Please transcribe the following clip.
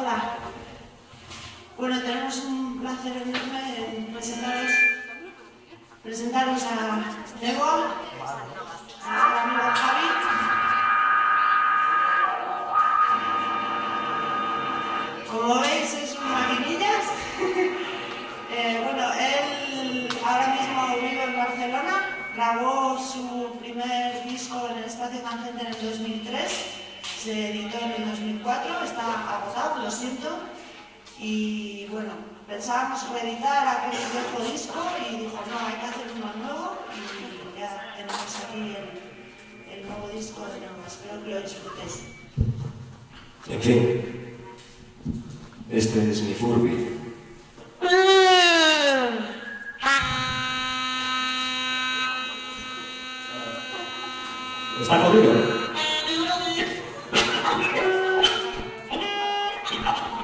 Hola. Bueno, tenemos un placer enorme en presentaros a Neboa, a nuestro amigo Javi. Como veis, es un maquinillas. Bueno, él ahora mismo vive en Barcelona, grabó su primer disco en el Espacio Tangente en el 2003, se editó en el 2004, está agotado, lo siento, y bueno, pensábamos reeditar aquel viejo disco y dijo, no, hay que hacer uno nuevo y ya tenemos aquí el nuevo disco de Neboa. Espero que lo disfrutéis. En fin, este es mi Furby. ¿Está jodido?